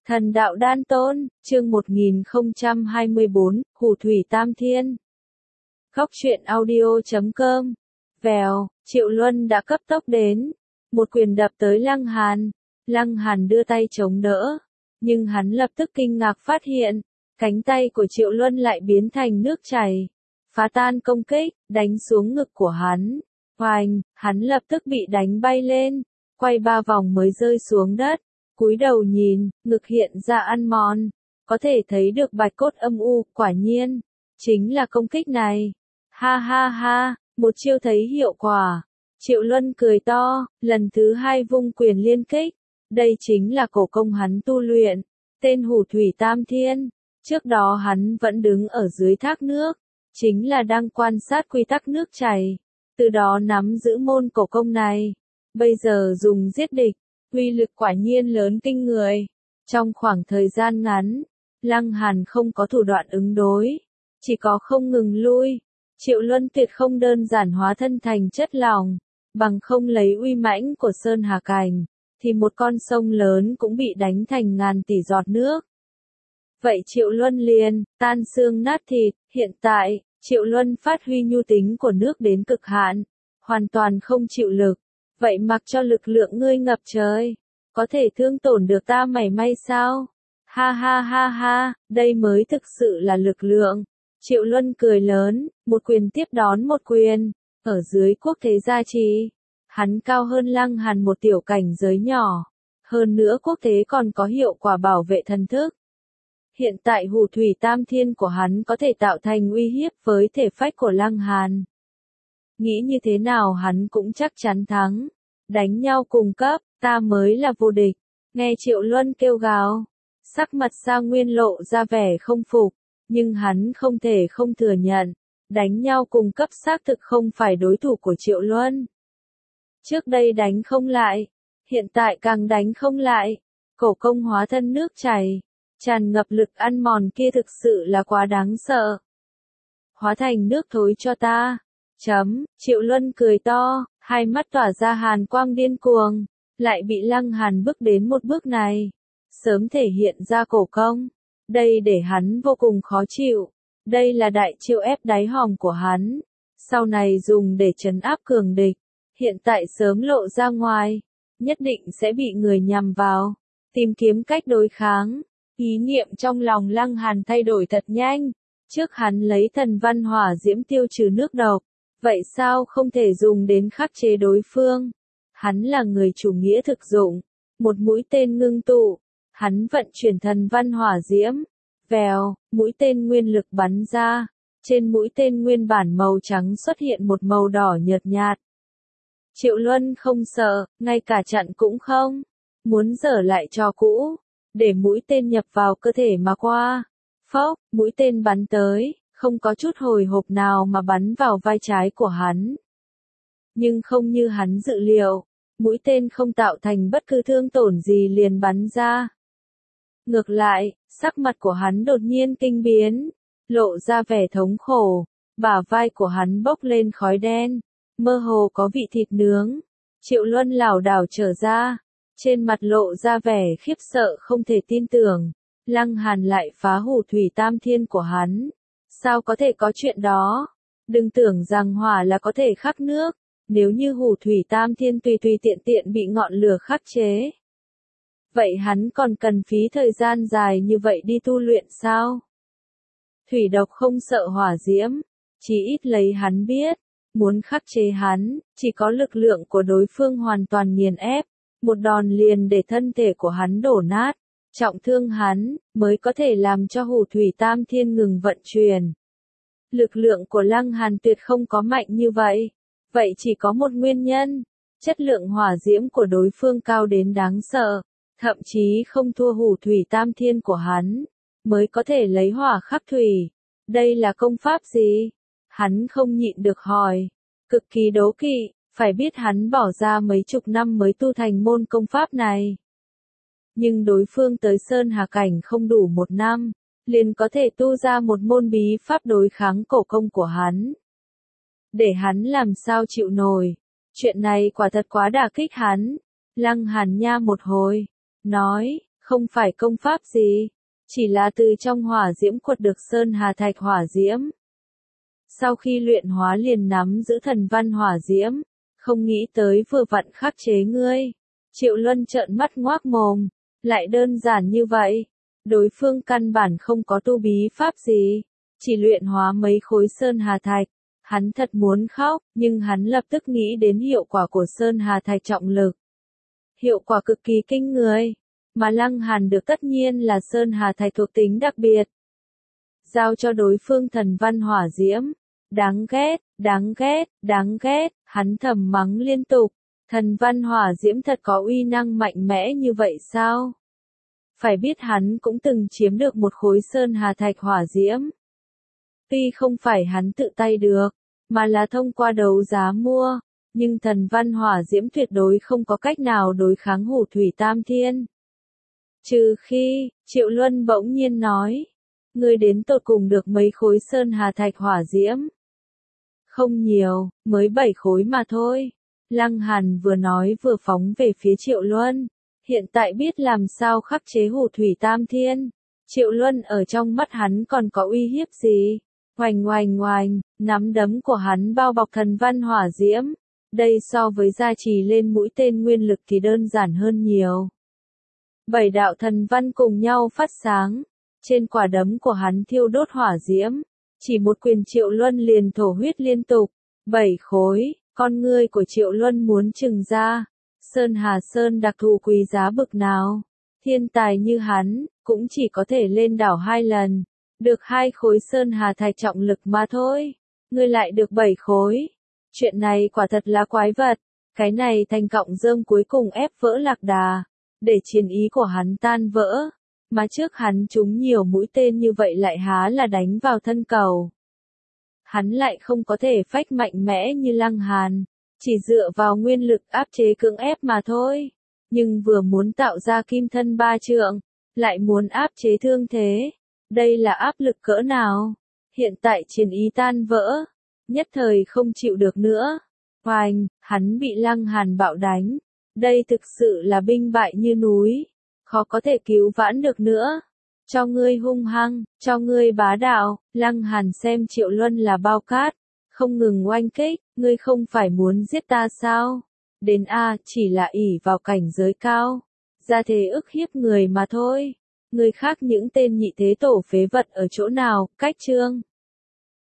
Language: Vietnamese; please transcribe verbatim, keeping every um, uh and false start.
Thần đạo đan tôn, chương một nghìn không trăm hai mươi bốn, Hủ thủy tam thiên. Góc truyện audio chấm com. Vèo, Triệu Luân đã cấp tốc đến. Một quyền đập tới Lăng Hàn. Lăng Hàn đưa tay chống đỡ. Nhưng hắn lập tức kinh ngạc phát hiện. Cánh tay của Triệu Luân lại biến thành nước chảy. Phá tan công kích, đánh xuống ngực của hắn. Hoành, hắn lập tức bị đánh bay lên. Quay ba vòng mới rơi xuống đất. Cúi đầu nhìn, ngực hiện ra ăn mòn, có thể thấy được bạch cốt âm u, quả nhiên, chính là công kích này. Ha ha ha, một chiêu thấy hiệu quả. Triệu Luân cười to, lần thứ hai vung quyền liên kích. Đây chính là cổ công hắn tu luyện, tên Hủ thủy tam thiên. Trước đó hắn vẫn đứng ở dưới thác nước, chính là đang quan sát quy tắc nước chảy, từ đó nắm giữ môn cổ công này. Bây giờ dùng giết địch, uy lực quả nhiên lớn kinh người. Trong khoảng thời gian ngắn, Lăng Hàn không có thủ đoạn ứng đối, chỉ có không ngừng lui. Triệu Luân tuyệt không đơn giản hóa thân thành chất lỏng, bằng không lấy uy mãnh của Sơn Hà Cảnh, thì một con sông lớn cũng bị đánh thành ngàn tỷ giọt nước. Vậy Triệu Luân liền, tan xương nát thịt, hiện tại, Triệu Luân phát huy nhu tính của nước đến cực hạn, hoàn toàn không chịu lực. Vậy mặc cho lực lượng ngươi ngập trời, có thể thương tổn được ta mảy may sao? Ha ha ha ha, đây mới thực sự là lực lượng. Triệu Luân cười lớn, một quyền tiếp đón một quyền, ở dưới quốc thế gia trì. Hắn cao hơn Lăng Hàn một tiểu cảnh giới nhỏ, hơn nữa quốc thế còn có hiệu quả bảo vệ thần thức. Hiện tại Hủ thủy tam thiên của hắn có thể tạo thành uy hiếp với thể phách của Lăng Hàn. Nghĩ như thế nào hắn cũng chắc chắn thắng. Đánh nhau cùng cấp, ta mới là vô địch. Nghe Triệu Luân kêu gào, sắc mặt Sa Nguyên lộ ra vẻ không phục, nhưng hắn không thể không thừa nhận, đánh nhau cùng cấp xác thực không phải đối thủ của Triệu Luân. Trước đây đánh không lại, hiện tại càng đánh không lại. Cổ công hóa thân nước chảy, tràn ngập lực ăn mòn kia thực sự là quá đáng sợ. Hóa thành nước thối cho ta. Chấm, Triệu Luân cười to, hai mắt tỏa ra hàn quang điên cuồng, lại bị Lăng Hàn bước đến một bước này. Sớm thể hiện ra cổ công, đây để hắn vô cùng khó chịu, đây là đại chiêu ép đáy hòm của hắn, sau này dùng để trấn áp cường địch, hiện tại sớm lộ ra ngoài, nhất định sẽ bị người nhằm vào, tìm kiếm cách đối kháng. Ý niệm trong lòng Lăng Hàn thay đổi thật nhanh, trước hắn lấy thần văn hỏa diễm tiêu trừ nước độc. Vậy sao không thể dùng đến khắc chế đối phương? Hắn là người chủ nghĩa thực dụng, một mũi tên ngưng tụ, hắn vận chuyển thần văn hỏa diễm, vèo, mũi tên nguyên lực bắn ra, trên mũi tên nguyên bản màu trắng xuất hiện một màu đỏ nhợt nhạt. Triệu Luân không sợ, ngay cả chặn cũng không, muốn dở lại trò cũ, để mũi tên nhập vào cơ thể mà qua. Phốc, mũi tên bắn tới. Không có chút hồi hộp nào mà bắn vào vai trái của hắn. Nhưng không như hắn dự liệu, mũi tên không tạo thành bất cứ thương tổn gì liền bắn ra. Ngược lại, sắc mặt của hắn đột nhiên kinh biến, lộ ra vẻ thống khổ, bả vai của hắn bốc lên khói đen, mơ hồ có vị thịt nướng. Triệu Luân lảo đảo trở ra, trên mặt lộ ra vẻ khiếp sợ không thể tin tưởng, Lăng Hàn lại phá Hủ thủy tam thiên của hắn. Sao có thể có chuyện đó? Đừng tưởng rằng hỏa là có thể khắc nước, nếu như Hủ thủy tam thiên tùy tùy tiện tiện bị ngọn lửa khắc chế. Vậy hắn còn cần phí thời gian dài như vậy đi tu luyện sao? Thủy độc không sợ hỏa diễm, chỉ ít lấy hắn biết, muốn khắc chế hắn, chỉ có lực lượng của đối phương hoàn toàn nghiền ép, một đòn liền để thân thể của hắn đổ nát. Trọng thương hắn, mới có thể làm cho Hủ thủy tam thiên ngừng vận chuyển. Lực lượng của Lăng Hàn tuyệt không có mạnh như vậy. Vậy chỉ có một nguyên nhân, chất lượng hỏa diễm của đối phương cao đến đáng sợ, thậm chí không thua Hủ thủy tam thiên của hắn, mới có thể lấy hỏa khắc thủy. Đây là công pháp gì? Hắn không nhịn được hỏi, cực kỳ đố kỵ, phải biết hắn bỏ ra mấy chục năm mới tu thành môn công pháp này. Nhưng đối phương tới Sơn Hà Cảnh không đủ một năm, liền có thể tu ra một môn bí pháp đối kháng cổ công của hắn. Để hắn làm sao chịu nổi, chuyện này quả thật quá đả kích hắn. Lăng Hàn nha một hồi, nói, Không phải công pháp gì, chỉ là từ trong hỏa diễm quật được sơn hà thạch hỏa diễm. Sau khi luyện hóa liền nắm giữ thần văn hỏa diễm, không nghĩ tới vừa vặn khắc chế ngươi. Triệu Luân trợn mắt ngoác mồm, lại đơn giản như vậy. Đối phương căn bản không có tu bí pháp gì, chỉ luyện hóa mấy khối sơn hà thạch. Hắn thật muốn khóc, nhưng hắn lập tức nghĩ đến hiệu quả của sơn hà thạch trọng lực. Hiệu quả cực kỳ kinh người, mà Lăng Hàn được tất nhiên là sơn hà thạch thuộc tính đặc biệt. Giao cho đối phương thần văn hỏa diễm. Đáng ghét, đáng ghét, đáng ghét, hắn thầm mắng liên tục. Thần văn hỏa diễm thật có uy năng mạnh mẽ như vậy sao? Phải biết hắn cũng từng chiếm được một khối sơn hà thạch hỏa diễm. Tuy không phải hắn tự tay được, mà là thông qua đấu giá mua, nhưng thần văn hỏa diễm tuyệt đối không có cách nào đối kháng hủ thủy tam thiên. Trừ khi, Triệu Luân bỗng nhiên nói, ngươi đến tột cùng được mấy khối sơn hà thạch hỏa diễm. Không nhiều, mới bảy khối mà thôi. Lăng Hàn vừa nói vừa phóng về phía Triệu Luân. Hiện tại biết làm sao khắc chế hủ thủy tam thiên. Triệu Luân ở trong mắt hắn còn có uy hiếp gì? Oành oành oành, nắm đấm của hắn bao bọc thần văn hỏa diễm. Đây so với gia trì lên mũi tên nguyên lực thì đơn giản hơn nhiều. Bảy đạo thần văn cùng nhau phát sáng. Trên quả đấm của hắn thiêu đốt hỏa diễm. Chỉ một quyền Triệu Luân liền thổ huyết liên tục. Bảy khối, con ngươi của Triệu Luân muốn trừng ra. Sơn Hà Sơn đặc thù quý giá bực nào. Thiên tài như hắn, cũng chỉ có thể lên đảo hai lần. Được hai khối Sơn Hà thạch trọng lực mà thôi. Ngươi lại được bảy khối. Chuyện này quả thật là quái vật. Cái này thành cọng rơm cuối cùng ép vỡ lạc đà. Để chiến ý của hắn tan vỡ. Mà trước hắn trúng nhiều mũi tên như vậy lại há là đánh vào thân cầu. Hắn lại không có thể phách mạnh mẽ như Lăng Hàn, chỉ dựa vào nguyên lực áp chế cưỡng ép mà thôi. Nhưng vừa muốn tạo ra kim thân ba trượng, lại muốn áp chế thương thế. Đây là áp lực cỡ nào? Hiện tại chiến ý tan vỡ, nhất thời không chịu được nữa. Hoành, hắn bị Lăng Hàn bạo đánh. Đây thực sự là binh bại như núi. Khó có thể cứu vãn được nữa. Cho ngươi hung hăng, cho ngươi bá đạo. Lăng Hàn xem Triệu Luân là bao cát, không ngừng oanh kích. Ngươi không phải muốn giết ta sao? Đến A chỉ là ỷ vào cảnh giới cao, ra thế ức hiếp người mà thôi. Người khác những tên nhị thế tổ phế vật ở chỗ nào? Cách chương